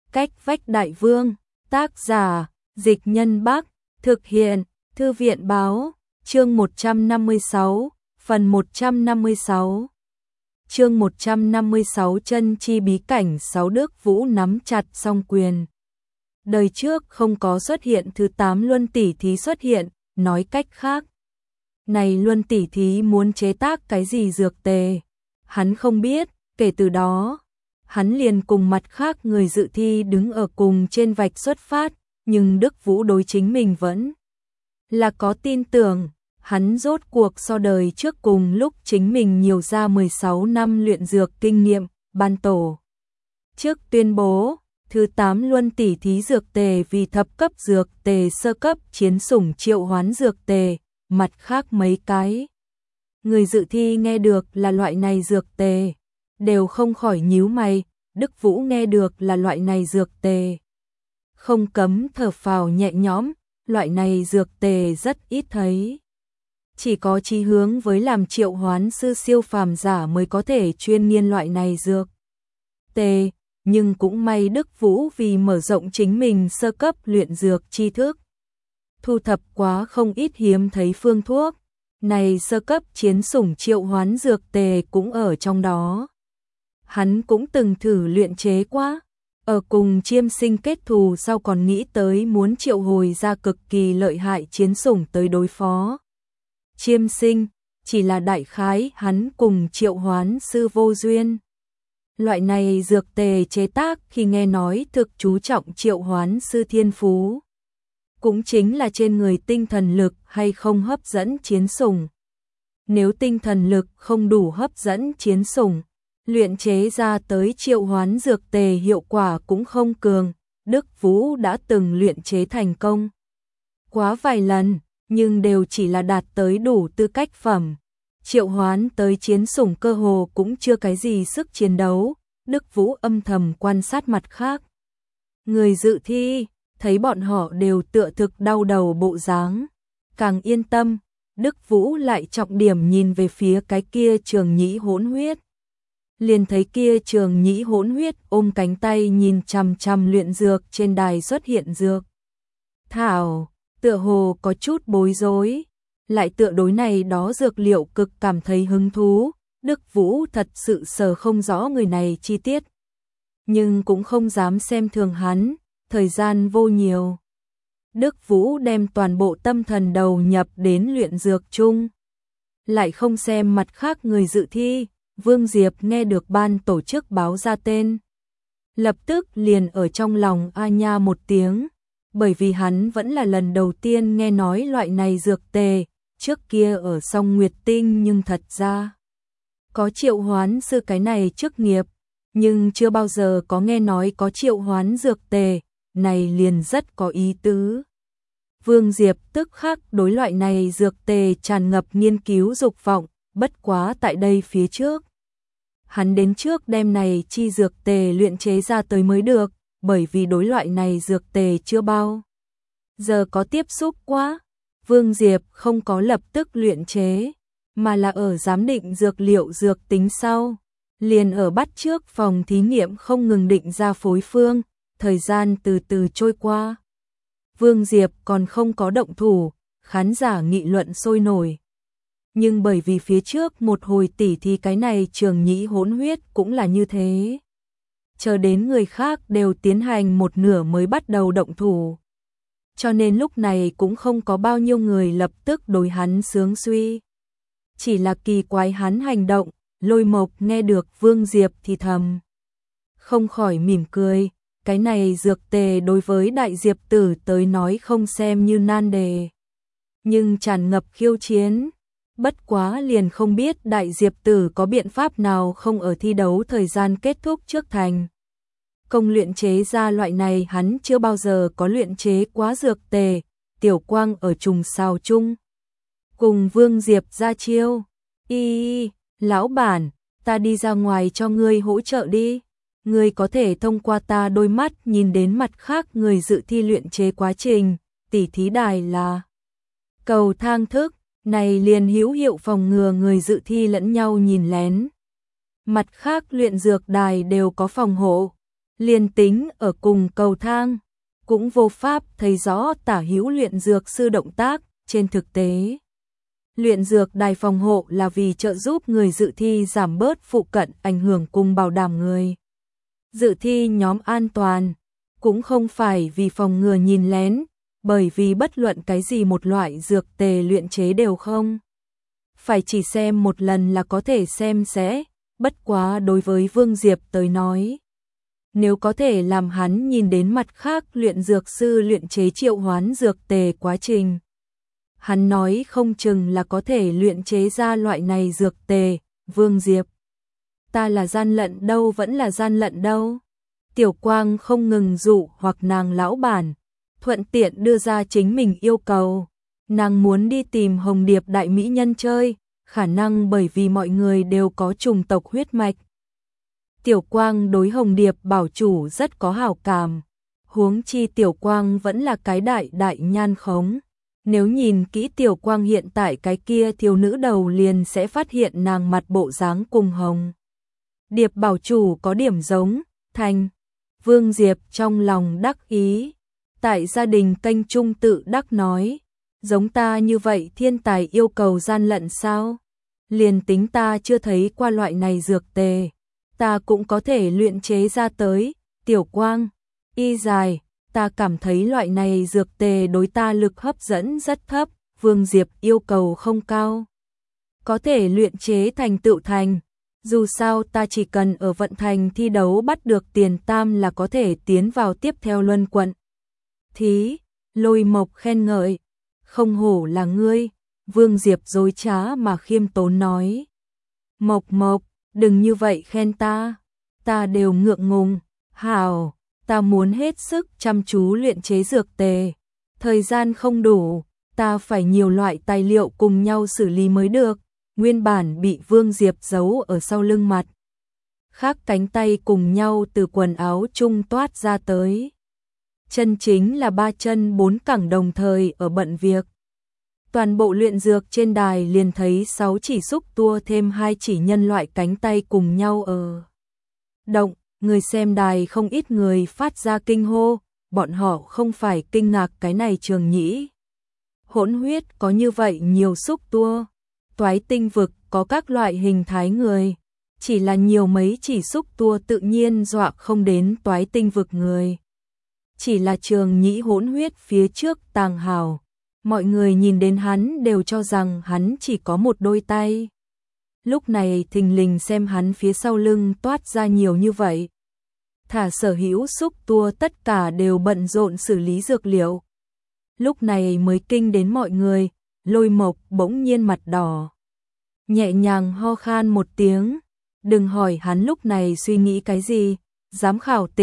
Cách vách đại vương, tác giả, Dịch Nhân Bắc, thực hiện, Thư viện báo, chương 156, phần 156. Chương 156 chân chi bí cảnh 6 Đức Vũ nắm chặt song quyền. Đời trước không có xuất hiện thứ 8 luân tỷ thí xuất hiện, nói cách khác. Này luân tỷ thí muốn chế tác cái gì dược tề? Hắn không biết, kể từ đó, hắn liền cùng mặt khác người dự thi đứng ở cùng trên vạch xuất phát, nhưng Đức Vũ đối chính mình vẫn là có tin tưởng. Hắn rốt cuộc so đời trước cùng lúc chính mình nhiều ra 16 năm luyện dược kinh nghiệm, ban tổ. Trước tuyên bố, thứ 8 luân tỷ thí dược tề vì thập cấp dược tề sơ cấp chiến sủng triệu hoán dược tề, mặt khác mấy cái. Người dự thi nghe được là loại này dược tề, đều không khỏi nhíu mày, Đức Vũ nghe được là loại này dược tề. Không cấm thở phào nhẹ nhõm, loại này dược tề rất ít thấy. Chỉ có chí hướng với làm triệu hoán sư siêu phàm giả mới có thể chuyên nghiên loại này dược tề, nhưng cũng may Đức Vũ vì mở rộng chính mình sơ cấp luyện dược tri thức. Thu thập quá không ít hiếm thấy phương thuốc, này sơ cấp chiến sủng triệu hoán dược tề cũng ở trong đó. Hắn cũng từng thử luyện chế quá, ở cùng Chiêm Sinh kết thù sau còn nghĩ tới muốn triệu hồi ra cực kỳ lợi hại chiến sủng tới đối phó Chiêm Sinh, chỉ là đại khái hắn cùng triệu hoán sư vô duyên. Loại này dược tề chế tác khi nghe nói thực chú trọng triệu hoán sư thiên phú, cũng chính là trên người tinh thần lực hay không hấp dẫn chiến sủng. Nếu tinh thần lực không đủ hấp dẫn chiến sủng, luyện chế ra tới triệu hoán dược tề hiệu quả cũng không cường. Đức Vũ đã từng luyện chế thành công quá vài lần, nhưng đều chỉ là đạt tới đủ tư cách phẩm. Triệu hoán tới chiến sủng cơ hồ cũng chưa cái gì sức chiến đấu. Đức Vũ âm thầm quan sát mặt khác người dự thi, thấy bọn họ đều tựa thực đau đầu bộ dáng, càng yên tâm. Đức Vũ lại trọng điểm nhìn về phía cái kia Trường Nhĩ hỗn huyết. Liền thấy kia Trường Nhĩ hỗn huyết ôm cánh tay nhìn chằm chằm luyện dược trên đài xuất hiện dược thảo, tựa hồ có chút bối rối, lại tựa đối này đó dược liệu cực cảm thấy hứng thú. Đức Vũ thật sự sờ không rõ người này chi tiết, nhưng cũng không dám xem thường hắn, thời gian vô nhiều. Đức Vũ đem toàn bộ tâm thần đầu nhập đến luyện dược chung, lại không xem mặt khác người dự thi. Vương Diệp nghe được ban tổ chức báo ra tên, lập tức liền ở trong lòng a nha một tiếng, bởi vì hắn vẫn là lần đầu tiên nghe nói loại này dược tề, trước kia ở Song Nguyệt Tinh nhưng thật ra có triệu hoán sư cái này chức nghiệp, nhưng chưa bao giờ có nghe nói có triệu hoán dược tề, này liền rất có ý tứ. Vương Diệp tức khắc đối loại này dược tề tràn ngập nghiên cứu dục vọng, bất quá tại đây phía trước. Hắn đến trước đem này chi dược tề luyện chế ra tới mới được, bởi vì đối loại này dược tề chưa bao giờ có tiếp xúc quá. Vương Diệp không có lập tức luyện chế, mà là ở giám định dược liệu dược tính sau, liền ở bắt trước phòng thí nghiệm không ngừng định ra phối phương. Thời gian từ từ trôi qua, Vương Diệp còn không có động thủ, khán giả nghị luận sôi nổi. Nhưng bởi vì phía trước một hồi tỉ thì cái này Trường Nhĩ hỗn huyết cũng là như thế, chờ đến người khác đều tiến hành một nửa mới bắt đầu động thủ, cho nên lúc này cũng không có bao nhiêu người lập tức đối hắn sướng suy. Chỉ là kỳ quái hắn hành động. Lôi Mộc nghe được Vương Diệp thì thầm, không khỏi mỉm cười. Cái này dược tề đối với Đại Diệp Tử tới nói không xem như nan đề, nhưng tràn ngập khiêu chiến. Bất quá liền không biết Đại Diệp Tử có biện pháp nào không ở thi đấu thời gian kết thúc trước thành công luyện chế ra loại này hắn chưa bao giờ có luyện chế quá dược tề. Tiểu Quang ở trùng sao chung cùng Vương Diệp ra chiêu, lão bản, ta đi ra ngoài cho ngươi hỗ trợ đi. Ngươi có thể thông qua ta đôi mắt nhìn đến mặt khác người dự thi luyện chế quá trình. Tỉ thí đài là cầu thang thức, này liền hữu hiệu phòng ngừa người dự thi lẫn nhau nhìn lén. Mặt khác luyện dược đài đều có phòng hộ, Liền tính ở cùng cầu thang, cũng vô pháp thấy rõ tả hữu luyện dược sư động tác. Trên thực tế, luyện dược đài phòng hộ là vì trợ giúp người dự thi giảm bớt phụ cận ảnh hưởng cùng bảo đảm người dự thi nhóm an toàn, cũng không phải vì phòng ngừa nhìn lén, bởi vì bất luận cái gì một loại dược tề luyện chế đều không phải chỉ xem một lần là có thể xem sẽ, bất quá đối với Vương Diệp tới nói. Nếu có thể làm hắn nhìn đến mặt khác luyện dược sư luyện chế triệu hoán dược tề quá trình, hắn nói không chừng là có thể luyện chế ra loại này dược tề. Vương Diệp, ta là gian lận đâu, vẫn là gian lận đâu. Tiểu Quang không ngừng dụ hoặc nàng lão bản, thuận tiện đưa ra chính mình yêu cầu. Nàng muốn đi tìm Hồng Điệp đại mỹ nhân chơi, khả năng bởi vì mọi người đều có chủng tộc huyết mạch. Tiểu Quang đối Hồng Điệp bảo chủ rất có hảo cảm, huống chi Tiểu Quang vẫn là cái đại nhan khống. Nếu nhìn kỹ Tiểu Quang hiện tại cái kia thiếu nữ đầu liền sẽ phát hiện nàng mặt bộ dáng cùng Hồng Điệp bảo chủ có điểm giống. Thành Vương Diệp trong lòng đắc ý, tại gia đình kênh trung tự đắc nói, giống ta như vậy thiên tài yêu cầu gian lận sao? Liền tính ta chưa thấy qua loại này dược tề, ta cũng có thể luyện chế ra tới. Tiểu Quang, y dài, ta cảm thấy loại này dược tề đối ta lực hấp dẫn rất thấp. Vương Diệp yêu cầu không cao, có thể luyện chế thành tựu thành. Dù sao ta chỉ cần ở vận thành thi đấu bắt được tiền tam là có thể tiến vào tiếp theo luân quận. Thí, Lôi Mộc khen ngợi, không hổ là ngươi. Vương Diệp dối trá mà khiêm tốn nói. Mộc, đừng như vậy khen ta đều ngượng ngùng. Hảo, ta muốn hết sức chăm chú luyện chế dược tề. Thời gian không đủ, ta phải nhiều loại tài liệu cùng nhau xử lý mới được. Nguyên bản bị Vương Diệp giấu ở sau lưng mặt, khác cánh tay cùng nhau từ quần áo trung toát ra tới. Chân chính là 3 chân 4 cẳng đồng thời ở bận việc. Toàn bộ luyện dược trên đài liền thấy 6 chỉ xúc tua thêm 2 chỉ nhân loại cánh tay cùng nhau ở động. Người xem đài không ít người phát ra kinh hô, bọn họ không phải kinh ngạc cái này Trường Nhĩ hỗn huyết có như vậy nhiều xúc tua. Toái tinh vực có các loại hình thái người, chỉ là nhiều mấy chỉ xúc tua tự nhiên dọa không đến toái tinh vực người. Chỉ là Trường Nhĩ hỗn huyết phía trước tàng hào, mọi người nhìn đến hắn đều cho rằng hắn chỉ có một đôi tay. Lúc này thình lình xem hắn phía sau lưng toát ra nhiều như vậy. Thả sở hữu xúc tua tất cả đều bận rộn xử lý dược liệu. Lúc này mới kinh đến mọi người. Lôi Mộc bỗng nhiên mặt đỏ, nhẹ nhàng ho khan một tiếng. Đừng hỏi hắn lúc này suy nghĩ cái gì. Giám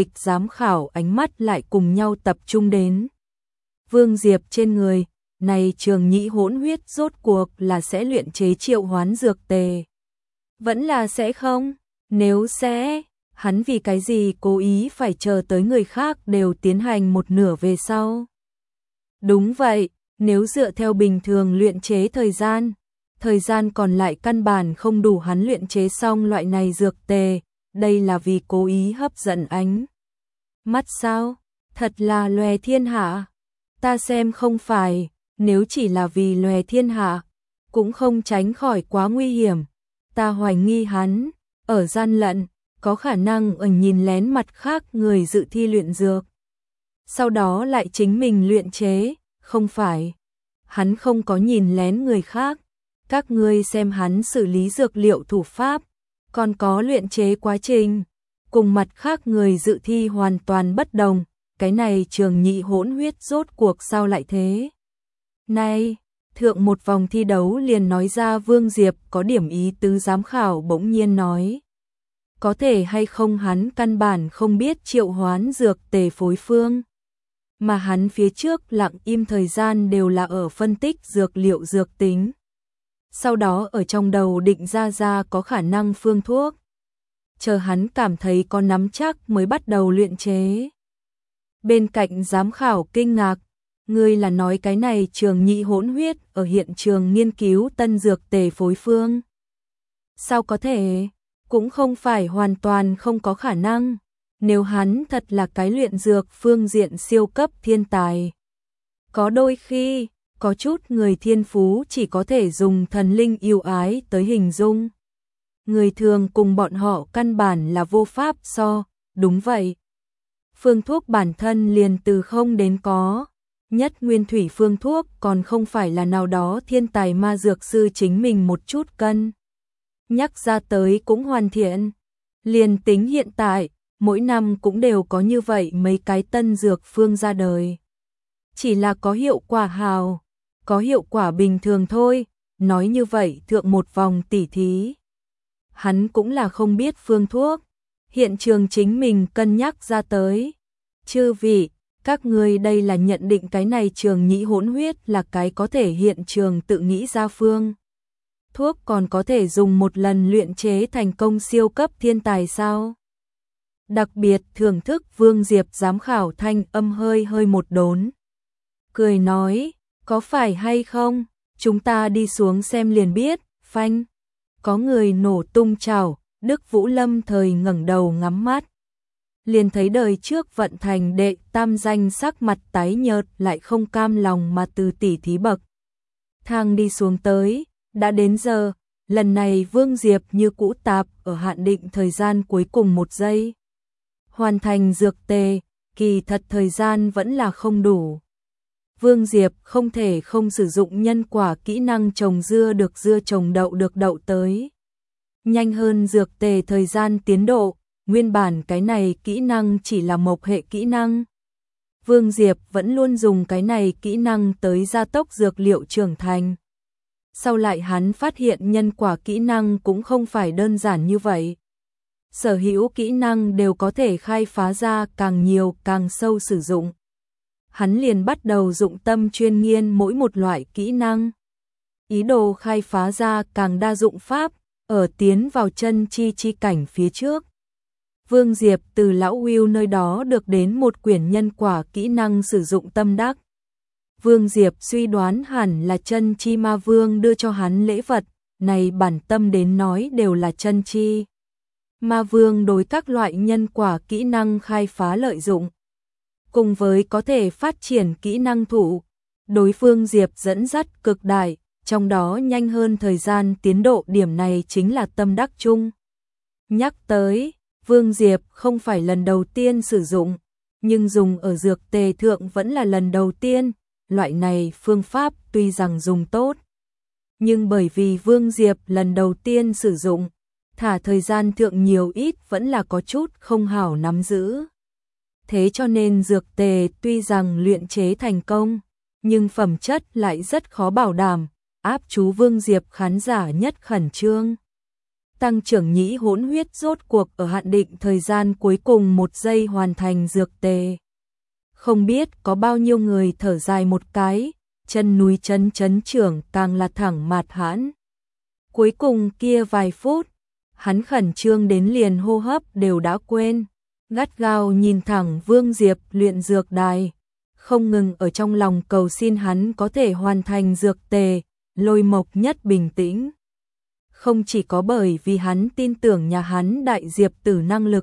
khảo ánh mắt lại cùng nhau tập trung đến Vương Diệp trên người. Này Trường Nhĩ hỗn huyết rốt cuộc là sẽ luyện chế triệu hoán dược tề, vẫn là sẽ không? Nếu sẽ, hắn vì cái gì cố ý phải chờ tới người khác đều tiến hành một nửa về sau? Đúng vậy. Nếu dựa theo bình thường luyện chế thời gian còn lại căn bản không đủ hắn luyện chế xong loại này dược tề. Đây là vì cố ý hấp dẫn ánh mắt sao? Thật là lòe thiên hạ. Ta xem không phải, nếu chỉ là vì lòe thiên hạ, cũng không tránh khỏi quá nguy hiểm. Ta hoài nghi hắn ở gian lận, có khả năng ở nhìn lén mặt khác người dự thi luyện dược, sau đó lại chính mình luyện chế. Không phải, hắn không có nhìn lén người khác. Các ngươi xem hắn xử lý dược liệu thủ pháp, còn có luyện chế quá trình, cùng mặt khác người dự thi hoàn toàn bất đồng. Cái này Trường Nhĩ hỗn huyết rốt cuộc sao lại thế? Này, thượng một vòng thi đấu liền nói ra Vương Diệp có điểm ý tứ. Giám khảo bỗng nhiên nói, có thể hay không hắn căn bản không biết triệu hoán dược tề phối phương, mà hắn phía trước lặng im thời gian đều là ở phân tích dược liệu dược tính, sau đó ở trong đầu định ra có khả năng phương thuốc, chờ hắn cảm thấy có nắm chắc mới bắt đầu luyện chế. Bên cạnh giám khảo kinh ngạc, ngươi là nói cái này Trường Nhĩ hỗn huyết ở hiện trường nghiên cứu tân dược tề phối phương? Sao có thể? Cũng không phải hoàn toàn không có khả năng. Nếu hắn thật là cái luyện dược phương diện siêu cấp thiên tài. Có đôi khi, có chút người thiên phú chỉ có thể dùng thần linh yêu ái tới hình dung. Người thường cùng bọn họ căn bản là vô pháp so, đúng vậy. Phương thuốc bản thân liền từ không đến có. Nhất nguyên thủy phương thuốc còn không phải là nào đó thiên tài ma dược sư chính mình một chút cân. Nhắc ra tới cũng hoàn thiện. Liền tính hiện tại, mỗi năm cũng đều có như vậy mấy cái tân dược phương ra đời. Chỉ là có hiệu quả hào, có hiệu quả bình thường thôi, nói như vậy thượng một vòng tỉ thí. Hắn cũng là không biết phương thuốc, hiện trường chính mình cân nhắc ra tới. Chư vị, các ngươi đây là nhận định cái này trường nhĩ hỗn huyết là cái có thể hiện trường tự nghĩ ra phương. Thuốc còn có thể dùng một lần luyện chế thành công siêu cấp thiên tài sao? Đặc biệt thưởng thức Vương Diệp giám khảo thanh âm hơi một đốn. Cười nói, có phải hay không? Chúng ta đi xuống xem liền biết, phanh. Có người nổ tung chảo, Đức Vũ Lâm thời ngẩng đầu ngắm mắt. Liền thấy đời trước vận thành đệ tam danh sắc mặt tái nhợt lại không cam lòng mà từ tỉ thí bậc thang đi xuống tới, đã đến giờ, lần này Vương Diệp như cũ tạp ở hạn định thời gian cuối cùng 1 giây. Hoàn thành dược tề, kỳ thật thời gian vẫn là không đủ. Vương Diệp không thể không sử dụng nhân quả kỹ năng trồng dưa được dưa, trồng đậu được đậu tới. Nhanh hơn dược tề thời gian tiến độ, nguyên bản cái này kỹ năng chỉ là mộc hệ kỹ năng. Vương Diệp vẫn luôn dùng cái này kỹ năng tới gia tốc dược liệu trưởng thành. Sau lại hắn phát hiện nhân quả kỹ năng cũng không phải đơn giản như vậy. Sở hữu kỹ năng đều có thể khai phá ra càng nhiều càng sâu sử dụng. Hắn liền bắt đầu dụng tâm chuyên nghiên mỗi một loại kỹ năng. Ý đồ khai phá ra càng đa dụng pháp, ở tiến vào chân chi cảnh phía trước. Vương Diệp từ lão Will nơi đó được đến một quyển nhân quả kỹ năng sử dụng tâm đắc. Vương Diệp suy đoán hẳn là chân chi ma vương đưa cho hắn lễ vật, này bản tâm đến nói đều là chân chi. Ma vương đối các loại nhân quả kỹ năng khai phá lợi dụng. Cùng với có thể phát triển kỹ năng thủ, đối phương Diệp dẫn dắt cực đại, trong đó nhanh hơn thời gian tiến độ điểm này chính là tâm đắc chung. Nhắc tới, Vương Diệp không phải lần đầu tiên sử dụng, nhưng dùng ở dược tề thượng vẫn là lần đầu tiên, loại này phương pháp tuy rằng dùng tốt. Nhưng bởi vì Vương Diệp lần đầu tiên sử dụng, thả thời gian thượng nhiều ít vẫn là có chút không hảo nắm giữ. Thế cho nên dược tề tuy rằng luyện chế thành công, nhưng phẩm chất lại rất khó bảo đảm, áp chú Vương Diệp khán giả nhất khẩn trương. Tăng trưởng nhĩ hỗn huyết rốt cuộc ở hạn định thời gian cuối cùng 1 giây hoàn thành dược tề. Không biết có bao nhiêu người thở dài một cái, chân núi chấn trưởng càng là thẳng mạt hãn. Cuối cùng kia vài phút, hắn khẩn trương đến liền hô hấp đều đã quên. Gắt gao nhìn thẳng Vương Diệp luyện dược đài, không ngừng ở trong lòng cầu xin hắn có thể hoàn thành dược tề, Lôi Mộc Nhất bình tĩnh. Không chỉ có bởi vì hắn tin tưởng nhà hắn đại Diệp Tử năng lực,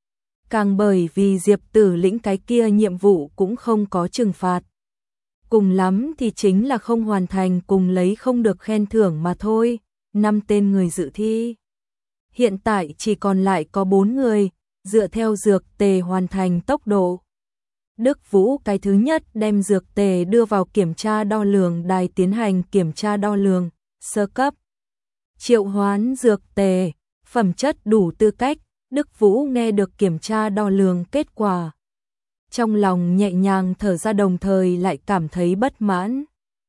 càng bởi vì Diệp Tử lĩnh cái kia nhiệm vụ cũng không có trừng phạt. Cùng lắm thì chính là không hoàn thành cùng lấy không được khen thưởng mà thôi, 5 tên người dự thi. Hiện tại chỉ còn lại có 4 người, dựa theo dược tề hoàn thành tốc độ. Đức Vũ cái thứ nhất đem dược tề đưa vào kiểm tra đo lường đài tiến hành kiểm tra đo lường, sơ cấp. Triệu hoán dược tề, phẩm chất đủ tư cách, Đức Vũ nghe được kiểm tra đo lường kết quả. Trong lòng nhẹ nhàng thở ra đồng thời lại cảm thấy bất mãn.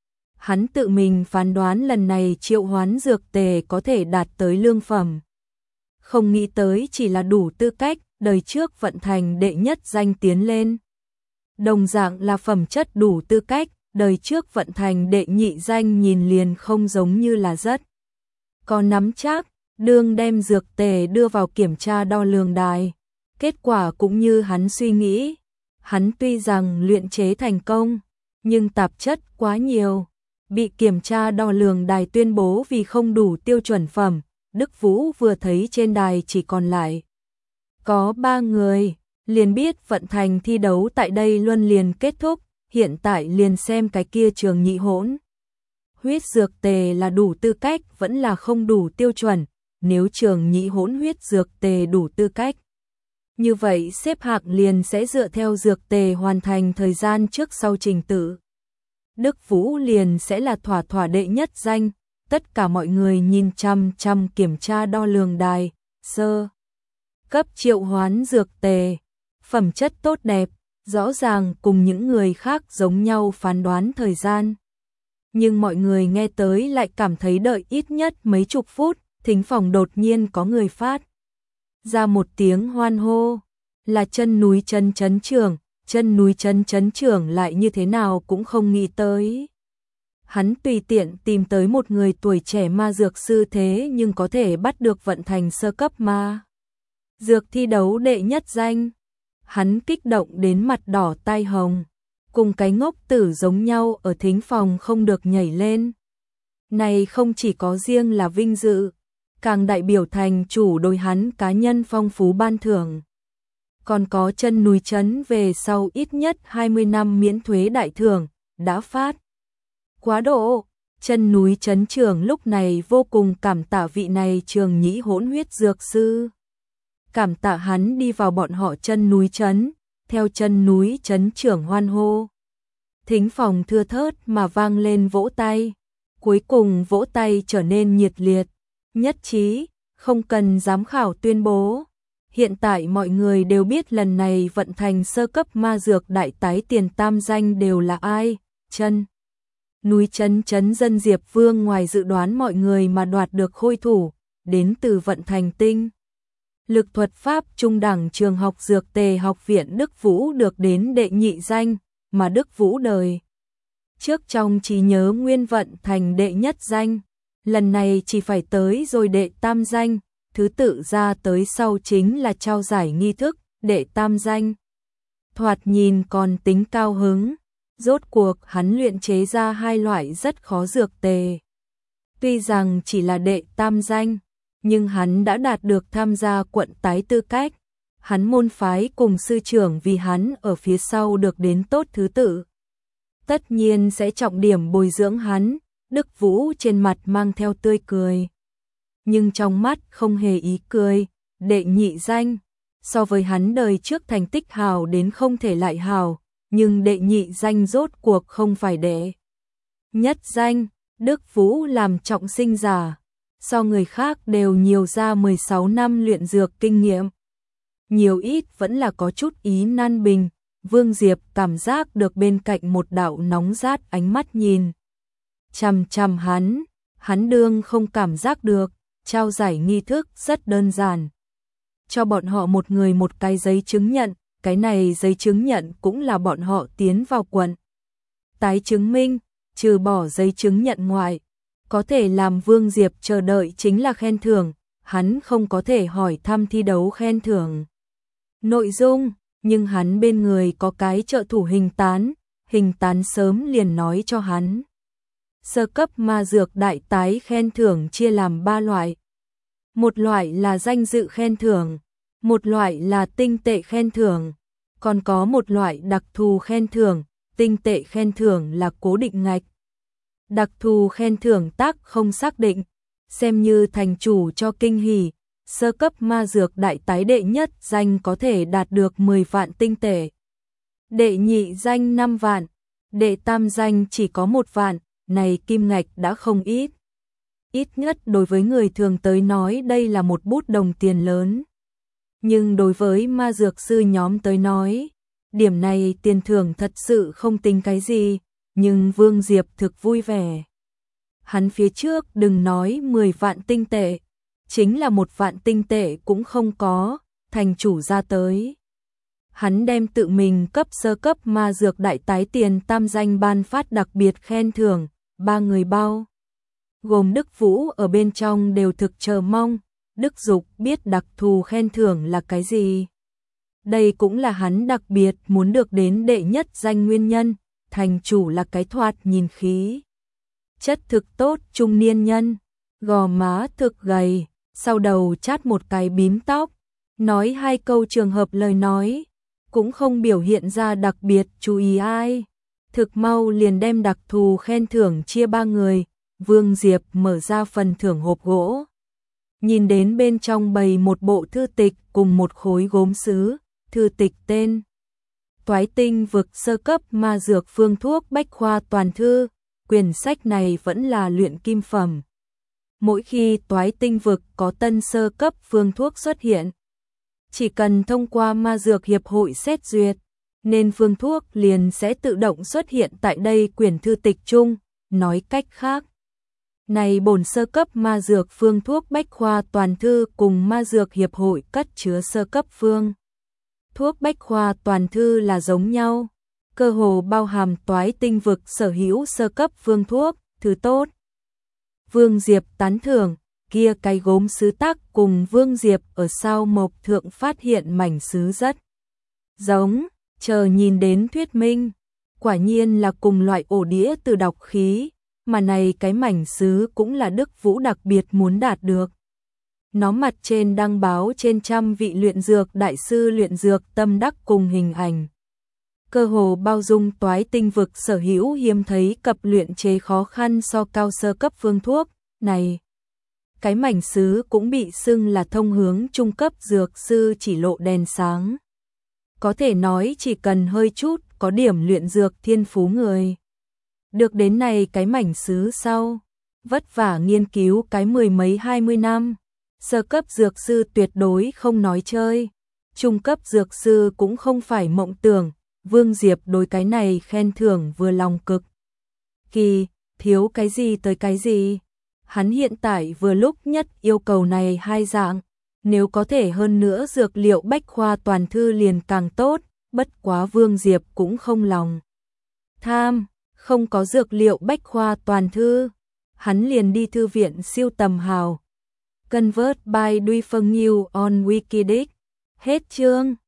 Hắn tự mình phán đoán lần này triệu hoán dược tề có thể đạt tới lương phẩm. Không nghĩ tới chỉ là đủ tư cách, đời trước vận thành đệ nhất danh tiến lên. Đồng dạng là phẩm chất đủ tư cách, đời trước vận thành đệ nhị danh nhìn liền không giống như là rất. Có nắm chắc, đương đem dược tề đưa vào kiểm tra đo lường đài. Kết quả cũng như hắn suy nghĩ. Hắn tuy rằng luyện chế thành công, nhưng tạp chất quá nhiều. Bị kiểm tra đo lường đài tuyên bố vì không đủ tiêu chuẩn phẩm. Đức Vũ vừa thấy trên đài chỉ còn lại có 3 người, liền biết vận thành thi đấu tại đây luôn liền kết thúc, hiện tại liền xem cái kia Trường Nhị hỗn huyết dược tề là đủ tư cách vẫn là không đủ tiêu chuẩn, nếu Trường Nhị hỗn huyết dược tề đủ tư cách. Như vậy xếp hạng liền sẽ dựa theo dược tề hoàn thành thời gian trước sau trình tự. Đức Vũ liền sẽ là thỏa thỏa đệ nhất danh, tất cả mọi người nhìn chăm chăm kiểm tra đo lường đài, sơ cấp triệu hoán dược tề, phẩm chất tốt đẹp, rõ ràng cùng những người khác giống nhau phán đoán thời gian. Nhưng mọi người nghe tới lại cảm thấy đợi ít nhất mấy chục phút, thính phòng đột nhiên có người phát ra một tiếng hoan hô, là Chân Núi Chấn Chấn trưởng. Chân Núi Chấn Chấn trưởng lại như thế nào cũng không nghĩ tới. Hắn tùy tiện tìm tới một người tuổi trẻ ma dược sư thế nhưng có thể bắt được vận thành sơ cấp ma dược thi đấu đệ nhất danh. Hắn kích động đến mặt đỏ tai hồng, cùng cái ngốc tử giống nhau ở thính phòng không được nhảy lên. Này không chỉ có riêng là vinh dự, càng đại biểu thành chủ đối hắn cá nhân phong phú ban thưởng. Còn có Chân Núi Chấn về sau ít nhất 20 năm miễn thuế đại thưởng, đã phát. Quá độ, Chân Núi Chấn trưởng lúc này vô cùng cảm tạ vị này Trường Nhị hỗn huyết dược sư. Cảm tạ hắn đi vào bọn họ Chân Núi Chấn, theo Chân Núi Chấn trưởng hoan hô. Thính phòng thưa thớt mà vang lên vỗ tay, cuối cùng vỗ tay trở nên nhiệt liệt, nhất trí, không cần giám khảo tuyên bố. Hiện tại mọi người đều biết lần này vận thành sơ cấp ma dược đại tái tiền tam danh đều là ai. Chân Núi Chấn Chấn dân Diệp Vương ngoài dự đoán mọi người mà đoạt được khôi thủ, đến từ vận thành tinh lực thuật pháp trung đẳng trường học dược tề học viện Đức Vũ được đến đệ nhị danh, mà Đức Vũ đời trước trong trí nhớ nguyên vận thành đệ nhất danh, lần này chỉ phải tới rồi đệ tam danh. Thứ tự ra tới sau chính là trao giải nghi thức, đệ tam danh. Thoạt nhìn còn tính cao hứng, rốt cuộc hắn luyện chế ra hai loại rất khó dược tề. Tuy rằng chỉ là đệ tam danh, nhưng hắn đã đạt được tham gia quận tái tư cách. Hắn môn phái cùng sư trưởng vì hắn ở phía sau được đến tốt thứ tự. Tất nhiên sẽ trọng điểm bồi dưỡng hắn, Đức Vũ trên mặt mang theo tươi cười. Nhưng trong mắt không hề ý cười, đệ nhị danh, so với hắn đời trước thành tích hào đến không thể lại hào, nhưng đệ nhị danh rốt cuộc không phải đệ nhất danh. Đức Vũ làm trọng sinh giả, so người khác đều nhiều ra 16 năm luyện dược kinh nghiệm. Nhiều ít vẫn là có chút ý nan bình, Vương Diệp cảm giác được bên cạnh một đạo nóng rát ánh mắt nhìn chằm chằm hắn đương không cảm giác được. Trao giải nghi thức rất đơn giản. Cho bọn họ một người một cái giấy chứng nhận, cái này giấy chứng nhận cũng là bọn họ tiến vào quận tái chứng minh, trừ bỏ giấy chứng nhận ngoại, có thể làm Vương Diệp chờ đợi chính là khen thưởng, hắn không có thể hỏi thăm thi đấu khen thưởng nội dung, nhưng hắn bên người có cái trợ thủ hình tán sớm liền nói cho hắn. Sơ cấp ma dược đại tái khen thưởng chia làm 3 loại. Một loại là danh dự khen thưởng, một loại là tinh tệ khen thưởng, còn có một loại đặc thù khen thưởng, tinh tệ khen thưởng là cố định ngạch. Đặc thù khen thưởng tác không xác định, xem như thành chủ cho kinh hỉ, sơ cấp ma dược đại tái đệ nhất danh có thể đạt được 10 vạn tinh tệ. Đệ nhị danh 5 vạn, đệ tam danh chỉ có 1 vạn. Này kim ngạch đã không ít. Ít nhất đối với người thường tới nói đây là một bút đồng tiền lớn. Nhưng đối với ma dược sư nhóm tới nói, điểm này tiền thưởng thật sự không tính cái gì, nhưng Vương Diệp thực vui vẻ. Hắn phía trước đừng nói 10 vạn tinh tệ, chính là 1 vạn tinh tệ cũng không có, thành chủ ra tới. Hắn đem tự mình cấp sơ cấp ma dược đại tái tiền tam danh ban phát đặc biệt khen thưởng. 3 người bao gồm Đức Vũ ở bên trong đều thực chờ mong. Đức Dục biết đặc thù khen thưởng là cái gì. Đây cũng là hắn đặc biệt muốn được đến đệ nhất danh nguyên nhân. Thành chủ là cái thoạt nhìn khí chất thực tốt trung niên nhân, gò má thực gầy, sau đầu chát một cái bím tóc, nói 2 câu trường hợp lời nói, cũng không biểu hiện ra đặc biệt chú ý ai. Thực mau liền đem đặc thù khen thưởng chia 3 người, Vương Diệp mở ra phần thưởng hộp gỗ. Nhìn đến bên trong bày một bộ thư tịch cùng một khối gốm sứ, thư tịch tên Toái Tinh Vực Sơ Cấp Ma Dược Phương Thuốc Bách Khoa Toàn Thư, quyển sách này vẫn là luyện kim phẩm. Mỗi khi Toái Tinh Vực có tân sơ cấp phương thuốc xuất hiện, chỉ cần thông qua Ma Dược Hiệp hội xét duyệt, nên phương thuốc liền sẽ tự động xuất hiện tại đây quyển thư tịch chung. Nói cách khác, này bổn sơ cấp ma dược phương thuốc Bách Khoa Toàn Thư cùng Ma Dược Hiệp hội cất chứa sơ cấp phương thuốc Bách Khoa Toàn Thư là giống nhau, cơ hồ bao hàm Toái Tinh Vực sở hữu sơ cấp phương thuốc, thứ tốt. Vương Diệp tán thưởng, kia cái gốm sứ tác cùng Vương Diệp ở sao mộc thượng phát hiện mảnh sứ rất giống, chờ nhìn đến thuyết minh, quả nhiên là cùng loại ổ đĩa từ đọc khí, mà này cái mảnh sứ cũng là Đức Vũ đặc biệt muốn đạt được. Nó mặt trên đăng báo trên trăm vị luyện dược đại sư luyện dược tâm đắc cùng hình ảnh. Cơ hồ bao dung Toái Tinh Vực sở hữu hiếm thấy cập luyện chế khó khăn so cao sơ cấp phương thuốc, này. Cái mảnh sứ cũng bị xưng là thông hướng trung cấp dược sư chỉ lộ đèn sáng. Có thể nói chỉ cần hơi chút có điểm luyện dược thiên phú người. Được đến này cái mảnh sứ sau, vất vả nghiên cứu cái 10 mấy 20 năm, sơ cấp dược sư tuyệt đối không nói chơi, trung cấp dược sư cũng không phải mộng tưởng, Vương Diệp đối cái này khen thưởng vừa lòng cực. Kỳ, thiếu cái gì tới cái gì, hắn hiện tại vừa lúc nhất yêu cầu này hai dạng, nếu có thể hơn nữa dược liệu Bách Khoa Toàn Thư liền càng tốt, bất quá Vương Diệp cũng không lòng tham. Không có dược liệu Bách Khoa Toàn Thư, hắn liền đi thư viện siêu tầm hào. Convert by Duy Phân New on Wikidic. Hết chương.